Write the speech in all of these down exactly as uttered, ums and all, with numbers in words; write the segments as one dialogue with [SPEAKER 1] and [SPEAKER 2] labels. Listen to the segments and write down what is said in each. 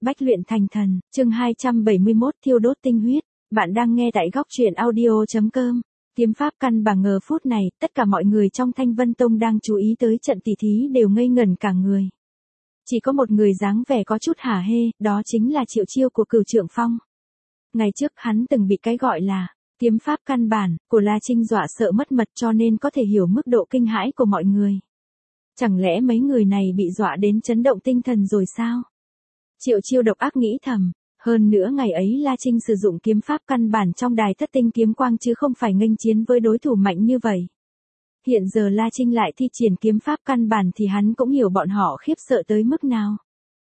[SPEAKER 1] Bách luyện thành thần, chương hai trăm bảy mươi mốt thiêu đốt tinh huyết. Bạn đang nghe tại góc truyện audio chấm com. Kiếm pháp căn bản ngờ phút này, tất cả mọi người trong Thanh Vân Tông đang chú ý tới trận tỷ thí đều ngây ngẩn cả người. Chỉ có một người dáng vẻ có chút hả hê, đó chính là Triệu Chiêu của Cửu Trượng Phong. Ngày trước hắn từng bị cái gọi là kiếm pháp căn bản của La Trinh dọa sợ mất mật, cho nên có thể hiểu mức độ kinh hãi của mọi người. Chẳng lẽ mấy người này bị dọa đến chấn động tinh thần rồi sao? Triệu Chiêu độc ác nghĩ thầm, hơn nữa ngày ấy La Trinh sử dụng kiếm pháp căn bản trong đài thất tinh kiếm quang chứ không phải nghênh chiến với đối thủ mạnh như vậy. Hiện giờ La Trinh lại thi triển kiếm pháp căn bản thì hắn cũng hiểu bọn họ khiếp sợ tới mức nào.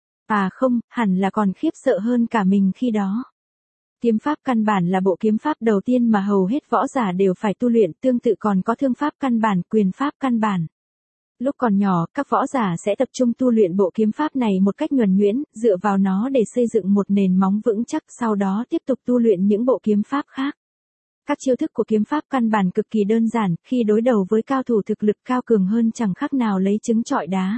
[SPEAKER 1] À không, hẳn là còn khiếp sợ hơn cả mình khi đó. Kiếm pháp căn bản là bộ kiếm pháp đầu tiên mà hầu hết võ giả đều phải tu luyện, tương tự còn có thương pháp căn bản, quyền pháp căn bản. Lúc còn nhỏ, các võ giả sẽ tập trung tu luyện bộ kiếm pháp này một cách nhuần nhuyễn, dựa vào nó để xây dựng một nền móng vững chắc, sau đó tiếp tục tu luyện những bộ kiếm pháp khác. Các chiêu thức của kiếm pháp căn bản cực kỳ đơn giản, khi đối đầu với cao thủ thực lực cao cường hơn chẳng khác nào lấy trứng trọi đá.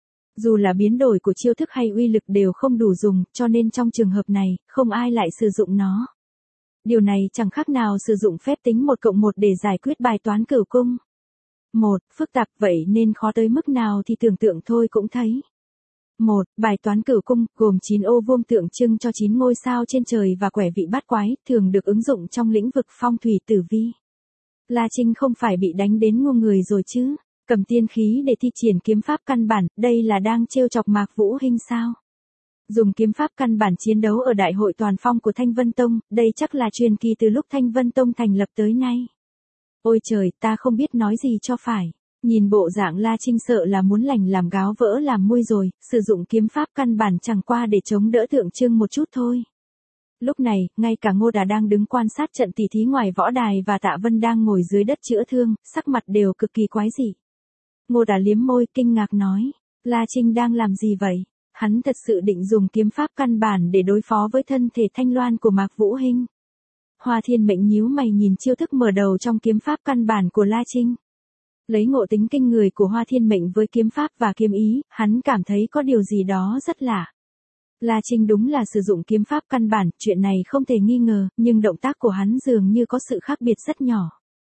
[SPEAKER 1] Dù là biến đổi của chiêu thức hay uy lực đều không đủ dùng, cho nên trong trường hợp này, không ai lại sử dụng nó. Điều này chẳng khác nào sử dụng phép tính một cộng một để giải quyết bài toán cửu cung. Một, phức tạp vậy nên khó tới mức nào thì tưởng tượng thôi cũng thấy. Một, bài toán cửu cung, gồm chín ô vuông tượng trưng cho chín ngôi sao trên trời và quẻ vị bát quái, thường được ứng dụng trong lĩnh vực phong thủy tử vi. La Trinh không phải bị đánh đến ngu người rồi chứ, cầm tiên khí để thi triển kiếm pháp căn bản, đây là đang trêu chọc Mạc Vũ Hinh sao? Dùng kiếm pháp căn bản chiến đấu ở đại hội toàn phong của Thanh Vân Tông, đây chắc là truyền kỳ từ lúc Thanh Vân Tông thành lập tới nay. Ôi trời, ta không biết nói gì cho phải. Nhìn bộ dạng La Trinh sợ là muốn lành làm gáo vỡ làm muôi rồi, sử dụng kiếm pháp căn bản chẳng qua để chống đỡ tượng trưng một chút thôi. Lúc này, ngay cả Ngô Đà đang đứng quan sát trận tỷ thí ngoài võ đài và Tạ Vân đang ngồi dưới đất chữa thương, sắc mặt đều cực kỳ quái dị. Ngô Đà liếm môi kinh ngạc nói, La Trinh đang làm gì vậy? Hắn thật sự định dùng kiếm pháp căn bản để đối phó với thân thể thanh loan của Mạc Vũ Hinh. Hoa Thiên Mệnh nhíu mày nhìn chiêu thức mở đầu trong kiếm pháp căn bản của La Trinh. Lấy ngộ tính kinh người của Hoa Thiên Mệnh với kiếm pháp và kiếm ý, hắn cảm thấy có điều gì đó rất lạ. La Trinh đúng là sử dụng kiếm pháp căn bản, chuyện này không thể nghi ngờ, nhưng động tác của hắn dường như có sự khác biệt rất nhỏ.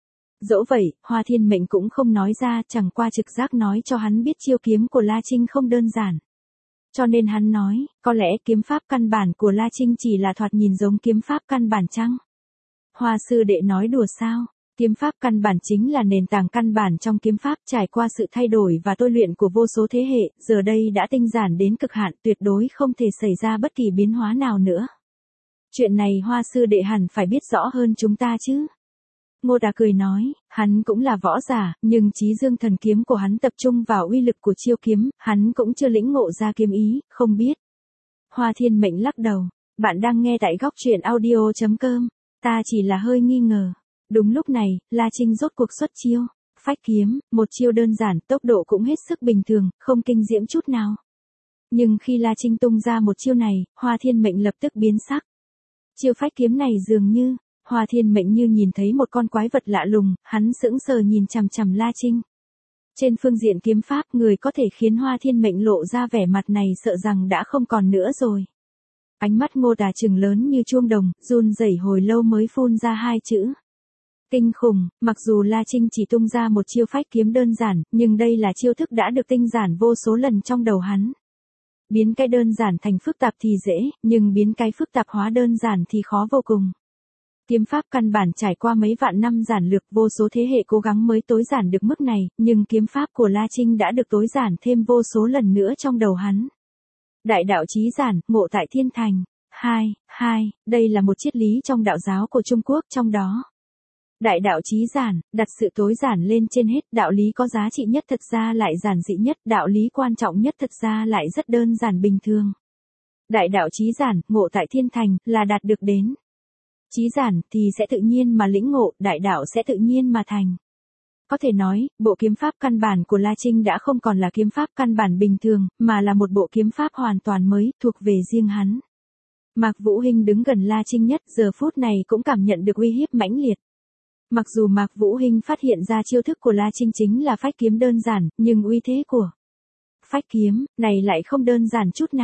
[SPEAKER 1] Dẫu vậy, Hoa Thiên Mệnh cũng không nói ra, chẳng qua trực giác nói cho hắn biết chiêu kiếm của La Trinh không đơn giản. Cho nên hắn nói, có lẽ kiếm pháp căn bản của La Trinh chỉ là thoạt nhìn giống kiếm pháp căn bản chăng? Hoa sư đệ nói đùa sao? Kiếm pháp căn bản chính là nền tảng căn bản trong kiếm pháp, trải qua sự thay đổi và tôi luyện của vô số thế hệ, giờ đây đã tinh giản đến cực hạn, tuyệt đối không thể xảy ra bất kỳ biến hóa nào nữa. Chuyện này Hoa sư đệ hẳn phải biết rõ hơn chúng ta chứ. Ngô Đà cười nói, hắn cũng là võ giả, nhưng chí dương thần kiếm của hắn tập trung vào uy lực của chiêu kiếm, hắn cũng chưa lĩnh ngộ ra kiếm ý, không biết. Hoa Thiên Mệnh lắc đầu, bạn đang nghe tại góc truyện audio chấm com, ta chỉ là hơi nghi ngờ. Đúng lúc này, La Trinh rốt cuộc xuất chiêu, phách kiếm, một chiêu đơn giản, tốc độ cũng hết sức bình thường, không kinh diễm chút nào. Nhưng khi La Trinh tung ra một chiêu này, Hoa Thiên Mệnh lập tức biến sắc. Chiêu phách kiếm này dường như, Hoa Thiên Mệnh như nhìn thấy một con quái vật lạ lùng, hắn sững sờ nhìn chằm chằm La Trinh. Trên phương diện kiếm pháp, người có thể khiến Hoa Thiên Mệnh lộ ra vẻ mặt này sợ rằng đã không còn nữa rồi. Ánh mắt Ngô Đà trừng lớn như chuông đồng, run rẩy hồi lâu mới phun ra hai chữ. Kinh khủng, mặc dù La Trinh chỉ tung ra một chiêu phách kiếm đơn giản, nhưng đây là chiêu thức đã được tinh giản vô số lần trong đầu hắn. Biến cái đơn giản thành phức tạp thì dễ, nhưng biến cái phức tạp hóa đơn giản thì khó vô cùng. Kiếm pháp căn bản trải qua mấy vạn năm giản lược, vô số thế hệ cố gắng mới tối giản được mức này, nhưng kiếm pháp của La Trinh đã được tối giản thêm vô số lần nữa trong đầu hắn. Đại đạo chí giản, ngộ tại thiên thành. Hai, hai, đây là một triết lý trong đạo giáo của Trung Quốc, trong đó. Đại đạo chí giản, đặt sự tối giản lên trên hết, đạo lý có giá trị nhất thật ra lại giản dị nhất, đạo lý quan trọng nhất thật ra lại rất đơn giản bình thường. Đại đạo chí giản, ngộ tại thiên thành, là đạt được đến. Chí giản thì sẽ tự nhiên mà lĩnh ngộ, đại đạo sẽ tự nhiên mà thành. Có thể nói, bộ kiếm pháp căn bản của La Trinh đã không còn là kiếm pháp căn bản bình thường, mà là một bộ kiếm pháp hoàn toàn mới, thuộc về riêng hắn. Mạc Vũ Hinh đứng gần La Trinh nhất, giờ phút này cũng cảm nhận được uy hiếp mãnh liệt. Mặc dù Mạc Vũ Hinh phát hiện ra chiêu thức của La Trinh chính là phách kiếm đơn giản, nhưng uy thế của phách kiếm này lại không đơn giản chút nào.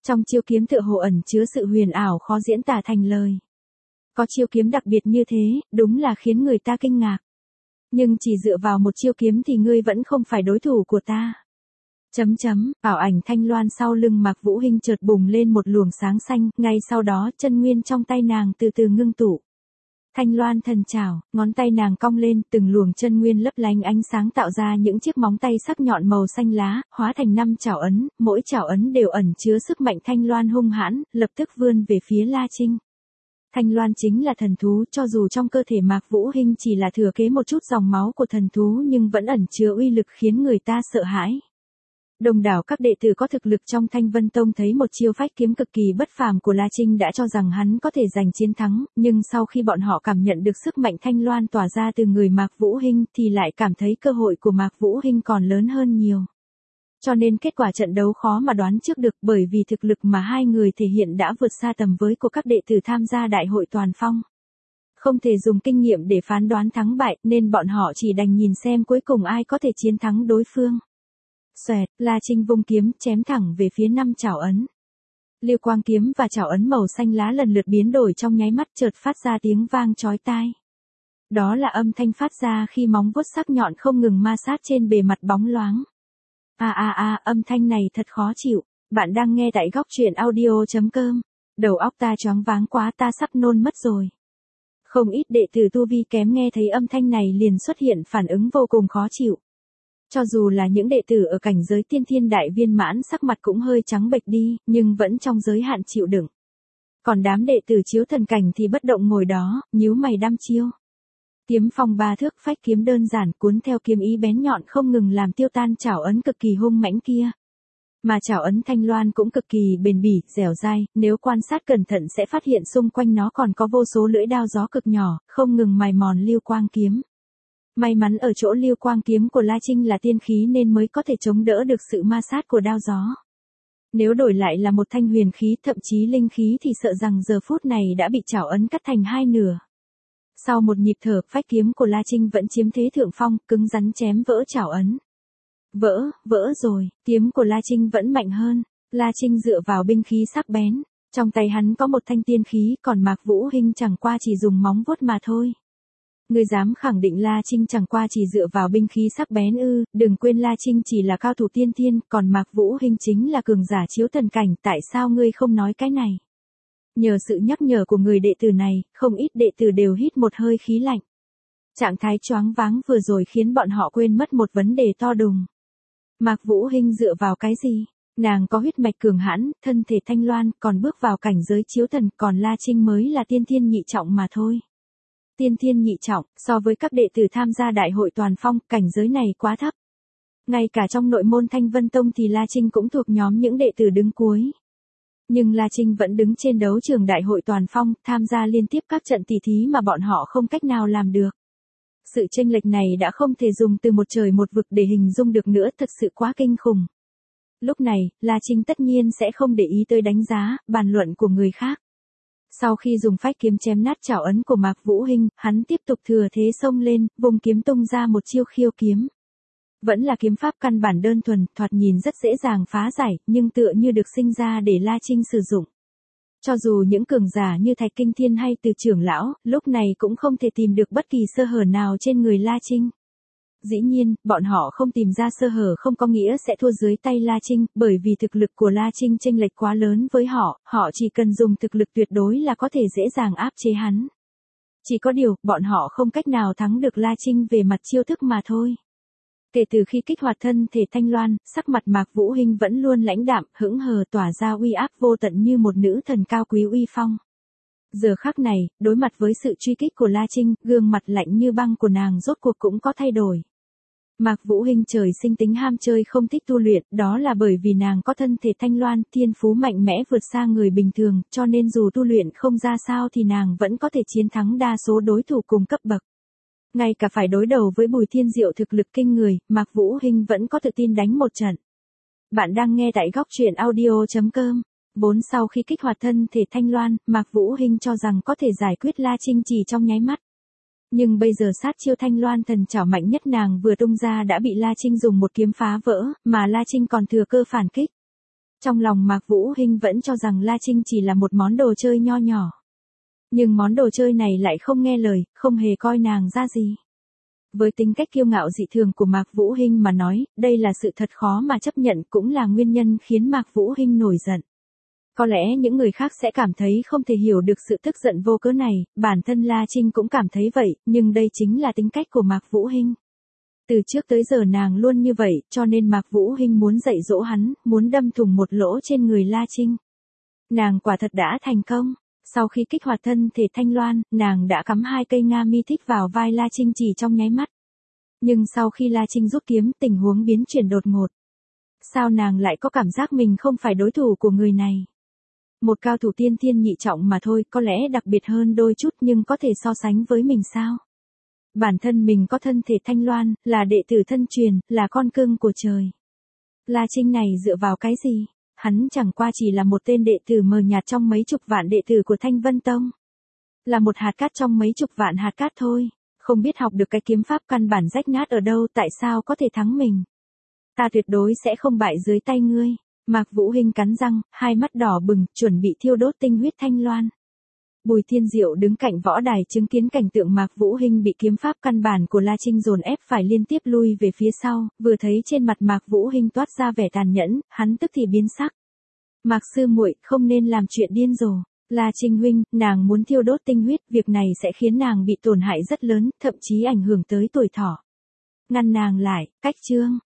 [SPEAKER 1] Trong chiêu kiếm tựa hồ ẩn chứa sự huyền ảo khó diễn tả thành lời. Có chiêu kiếm đặc biệt như thế, đúng là khiến người ta kinh ngạc. Nhưng chỉ dựa vào một chiêu kiếm thì ngươi vẫn không phải đối thủ của ta. Chấm chấm, ảo ảnh Thanh Loan sau lưng Mạc Vũ Hinh chợt bùng lên một luồng sáng xanh, ngay sau đó chân nguyên trong tay nàng từ từ ngưng tụ. Thanh Loan thần trảo, ngón tay nàng cong lên, từng luồng chân nguyên lấp lánh ánh sáng tạo ra những chiếc móng tay sắc nhọn màu xanh lá, hóa thành năm chảo ấn, mỗi chảo ấn đều ẩn chứa sức mạnh Thanh Loan hung hãn, lập tức vươn về phía La Trinh. Thanh Loan chính là thần thú, cho dù trong cơ thể Mạc Vũ Hinh chỉ là thừa kế một chút dòng máu của thần thú nhưng vẫn ẩn chứa uy lực khiến người ta sợ hãi. Đông đảo các đệ tử có thực lực trong Thanh Vân Tông thấy một chiêu phách kiếm cực kỳ bất phàm của La Trinh đã cho rằng hắn có thể giành chiến thắng, nhưng sau khi bọn họ cảm nhận được sức mạnh Thanh Loan tỏa ra từ người Mạc Vũ Hinh thì lại cảm thấy cơ hội của Mạc Vũ Hinh còn lớn hơn nhiều. Cho nên kết quả trận đấu khó mà đoán trước được, bởi vì thực lực mà hai người thể hiện đã vượt xa tầm với của các đệ tử tham gia đại hội toàn phong. Không thể dùng kinh nghiệm để phán đoán thắng bại nên bọn họ chỉ đành nhìn xem cuối cùng ai có thể chiến thắng đối phương. Xoẹt, La Trinh vung kiếm chém thẳng về phía năm chảo ấn. Lưu quang kiếm và chảo ấn màu xanh lá lần lượt biến đổi trong nháy mắt, chợt phát ra tiếng vang chói tai. Đó là âm thanh phát ra khi móng vuốt sắc nhọn không ngừng ma sát trên bề mặt bóng loáng. A a a, âm thanh này thật khó chịu. Bạn đang nghe tại góc truyện audio chấm com. Đầu óc ta choáng váng quá, ta sắp nôn mất rồi. Không ít đệ tử tu vi kém nghe thấy âm thanh này liền xuất hiện phản ứng vô cùng khó chịu. Cho dù là những đệ tử ở cảnh giới tiên thiên đại viên mãn sắc mặt cũng hơi trắng bệch đi, nhưng vẫn trong giới hạn chịu đựng. Còn đám đệ tử chiếu thần cảnh thì bất động ngồi đó, nhíu mày đăm chiêu. Kiếm phong ba thước, phách kiếm đơn giản cuốn theo kiếm ý bén nhọn không ngừng làm tiêu tan chảo ấn cực kỳ hung mãnh kia. Mà chảo ấn Thanh Loan cũng cực kỳ bền bỉ, dẻo dai, nếu quan sát cẩn thận sẽ phát hiện xung quanh nó còn có vô số lưỡi đao gió cực nhỏ, không ngừng mài mòn lưu quang kiếm. May mắn ở chỗ lưu quang kiếm của La Trinh là tiên khí nên mới có thể chống đỡ được sự ma sát của đao gió. Nếu đổi lại là một thanh huyền khí, thậm chí linh khí thì sợ rằng giờ phút này đã bị chảo ấn cắt thành hai nửa. Sau một nhịp thở, phách kiếm của La Trinh vẫn chiếm thế thượng phong, cứng rắn chém vỡ chảo ấn. Vỡ, vỡ rồi, kiếm của La Trinh vẫn mạnh hơn. La Trinh dựa vào binh khí sắc bén. Trong tay hắn có một thanh tiên khí, còn Mạc Vũ Hinh chẳng qua chỉ dùng móng vuốt mà thôi. Ngươi dám khẳng định La Trinh chẳng qua chỉ dựa vào binh khí sắc bén ư? Đừng quên La Trinh chỉ là cao thủ tiên thiên, còn Mạc Vũ Hinh chính là cường giả chiếu thần cảnh, tại sao ngươi không nói cái này? Nhờ sự nhắc nhở của người đệ tử này, không ít đệ tử đều hít một hơi khí lạnh. Trạng thái choáng váng vừa rồi khiến bọn họ quên mất một vấn đề to đùng. Mạc Vũ Hinh dựa vào cái gì? Nàng có huyết mạch cường hãn, thân thể thanh loan, còn bước vào cảnh giới chiếu thần, còn La Trinh mới là tiên thiên nhị trọng mà thôi. Tiên thiên nhị trọng, so với các đệ tử tham gia đại hội toàn phong, cảnh giới này quá thấp. Ngay cả trong nội môn Thanh Vân Tông thì La Trinh cũng thuộc nhóm những đệ tử đứng cuối. Nhưng La Trinh vẫn đứng trên đấu trường đại hội toàn phong, tham gia liên tiếp các trận tỷ thí mà bọn họ không cách nào làm được. Sự chênh lệch này đã không thể dùng từ một trời một vực để hình dung được nữa, thực sự quá kinh khủng. Lúc này, La Trinh tất nhiên sẽ không để ý tới đánh giá, bàn luận của người khác. Sau khi dùng phách kiếm chém nát chảo ấn của Mạc Vũ Hinh, hắn tiếp tục thừa thế xông lên, vùng kiếm tung ra một chiêu khiêu kiếm. Vẫn là kiếm pháp căn bản đơn thuần, thoạt nhìn rất dễ dàng phá giải, nhưng tựa như được sinh ra để La Trinh sử dụng. Cho dù những cường giả như Thạch Kinh Thiên hay Từ trưởng lão, lúc này cũng không thể tìm được bất kỳ sơ hở nào trên người La Trinh. Dĩ nhiên, bọn họ không tìm ra sơ hở không có nghĩa sẽ thua dưới tay La Trinh, bởi vì thực lực của La Trinh chênh lệch quá lớn với họ, họ chỉ cần dùng thực lực tuyệt đối là có thể dễ dàng áp chế hắn. Chỉ có điều, bọn họ không cách nào thắng được La Trinh về mặt chiêu thức mà thôi. Kể từ khi kích hoạt thân thể Thanh Loan, sắc mặt Mạc Vũ Hinh vẫn luôn lãnh đạm, hững hờ tỏa ra uy áp vô tận như một nữ thần cao quý uy phong. Giờ khắc này, đối mặt với sự truy kích của La Trinh, gương mặt lạnh như băng của nàng rốt cuộc cũng có thay đổi. Mạc Vũ Hinh trời sinh tính ham chơi không thích tu luyện, đó là bởi vì nàng có thân thể Thanh Loan, thiên phú mạnh mẽ vượt xa người bình thường, cho nên dù tu luyện không ra sao thì nàng vẫn có thể chiến thắng đa số đối thủ cùng cấp bậc. Ngay cả phải đối đầu với Bùi Thiên Diệu thực lực kinh người, Mạc Vũ Hinh vẫn có tự tin đánh một trận. Bạn đang nghe tại góc truyện audio chấm com. Bốn Sau khi kích hoạt thân thể Thanh Loan, Mạc Vũ Hinh cho rằng có thể giải quyết La Trinh chỉ trong nháy mắt. Nhưng bây giờ sát chiêu Thanh Loan thần trảo mạnh nhất nàng vừa tung ra đã bị La Trinh dùng một kiếm phá vỡ, mà La Trinh còn thừa cơ phản kích. Trong lòng Mạc Vũ Hinh vẫn cho rằng La Trinh chỉ là một món đồ chơi nho nhỏ. Nhưng món đồ chơi này lại không nghe lời, không hề coi nàng ra gì. Với tính cách kiêu ngạo dị thường của Mạc Vũ Hinh mà nói, đây là sự thật khó mà chấp nhận, cũng là nguyên nhân khiến Mạc Vũ Hinh nổi giận. Có lẽ những người khác sẽ cảm thấy không thể hiểu được sự tức giận vô cớ này, bản thân La Trinh cũng cảm thấy vậy, nhưng đây chính là tính cách của Mạc Vũ Hinh. Từ trước tới giờ nàng luôn như vậy, cho nên Mạc Vũ Hinh muốn dạy dỗ hắn, muốn đâm thủng một lỗ trên người La Trinh. Nàng quả thật đã thành công. Sau khi kích hoạt thân thể Thanh Loan, nàng đã cắm hai cây Nga mi thích vào vai La Trinh chỉ trong nháy mắt. Nhưng sau khi La Trinh rút kiếm, tình huống biến chuyển đột ngột. Sao nàng lại có cảm giác mình không phải đối thủ của người này? Một cao thủ tiên thiên nhị trọng mà thôi, có lẽ đặc biệt hơn đôi chút nhưng có thể so sánh với mình sao? Bản thân mình có thân thể Thanh Loan, là đệ tử thân truyền, là con cưng của trời. La Trinh này dựa vào cái gì? Hắn chẳng qua chỉ là một tên đệ tử mờ nhạt trong mấy chục vạn đệ tử của Thanh Vân Tông. Là một hạt cát trong mấy chục vạn hạt cát thôi. Không biết học được cái kiếm pháp căn bản rách nát ở đâu, tại sao có thể thắng mình. Ta tuyệt đối sẽ không bại dưới tay ngươi. Mạc Vũ Hinh cắn răng, hai mắt đỏ bừng, chuẩn bị thiêu đốt tinh huyết Thanh Loan. Bùi Thiên Diệu đứng cạnh võ đài chứng kiến cảnh tượng Mạc Vũ Hinh bị kiếm pháp căn bản của La Trinh dồn ép phải liên tiếp lui về phía sau, vừa thấy trên mặt Mạc Vũ Hinh toát ra vẻ tàn nhẫn, hắn tức thì biến sắc. Mạc sư muội, không nên làm chuyện điên rồ. La Trinh huynh, nàng muốn thiêu đốt tinh huyết, việc này sẽ khiến nàng bị tổn hại rất lớn, thậm chí ảnh hưởng tới tuổi thọ. Ngăn nàng lại, cách chương.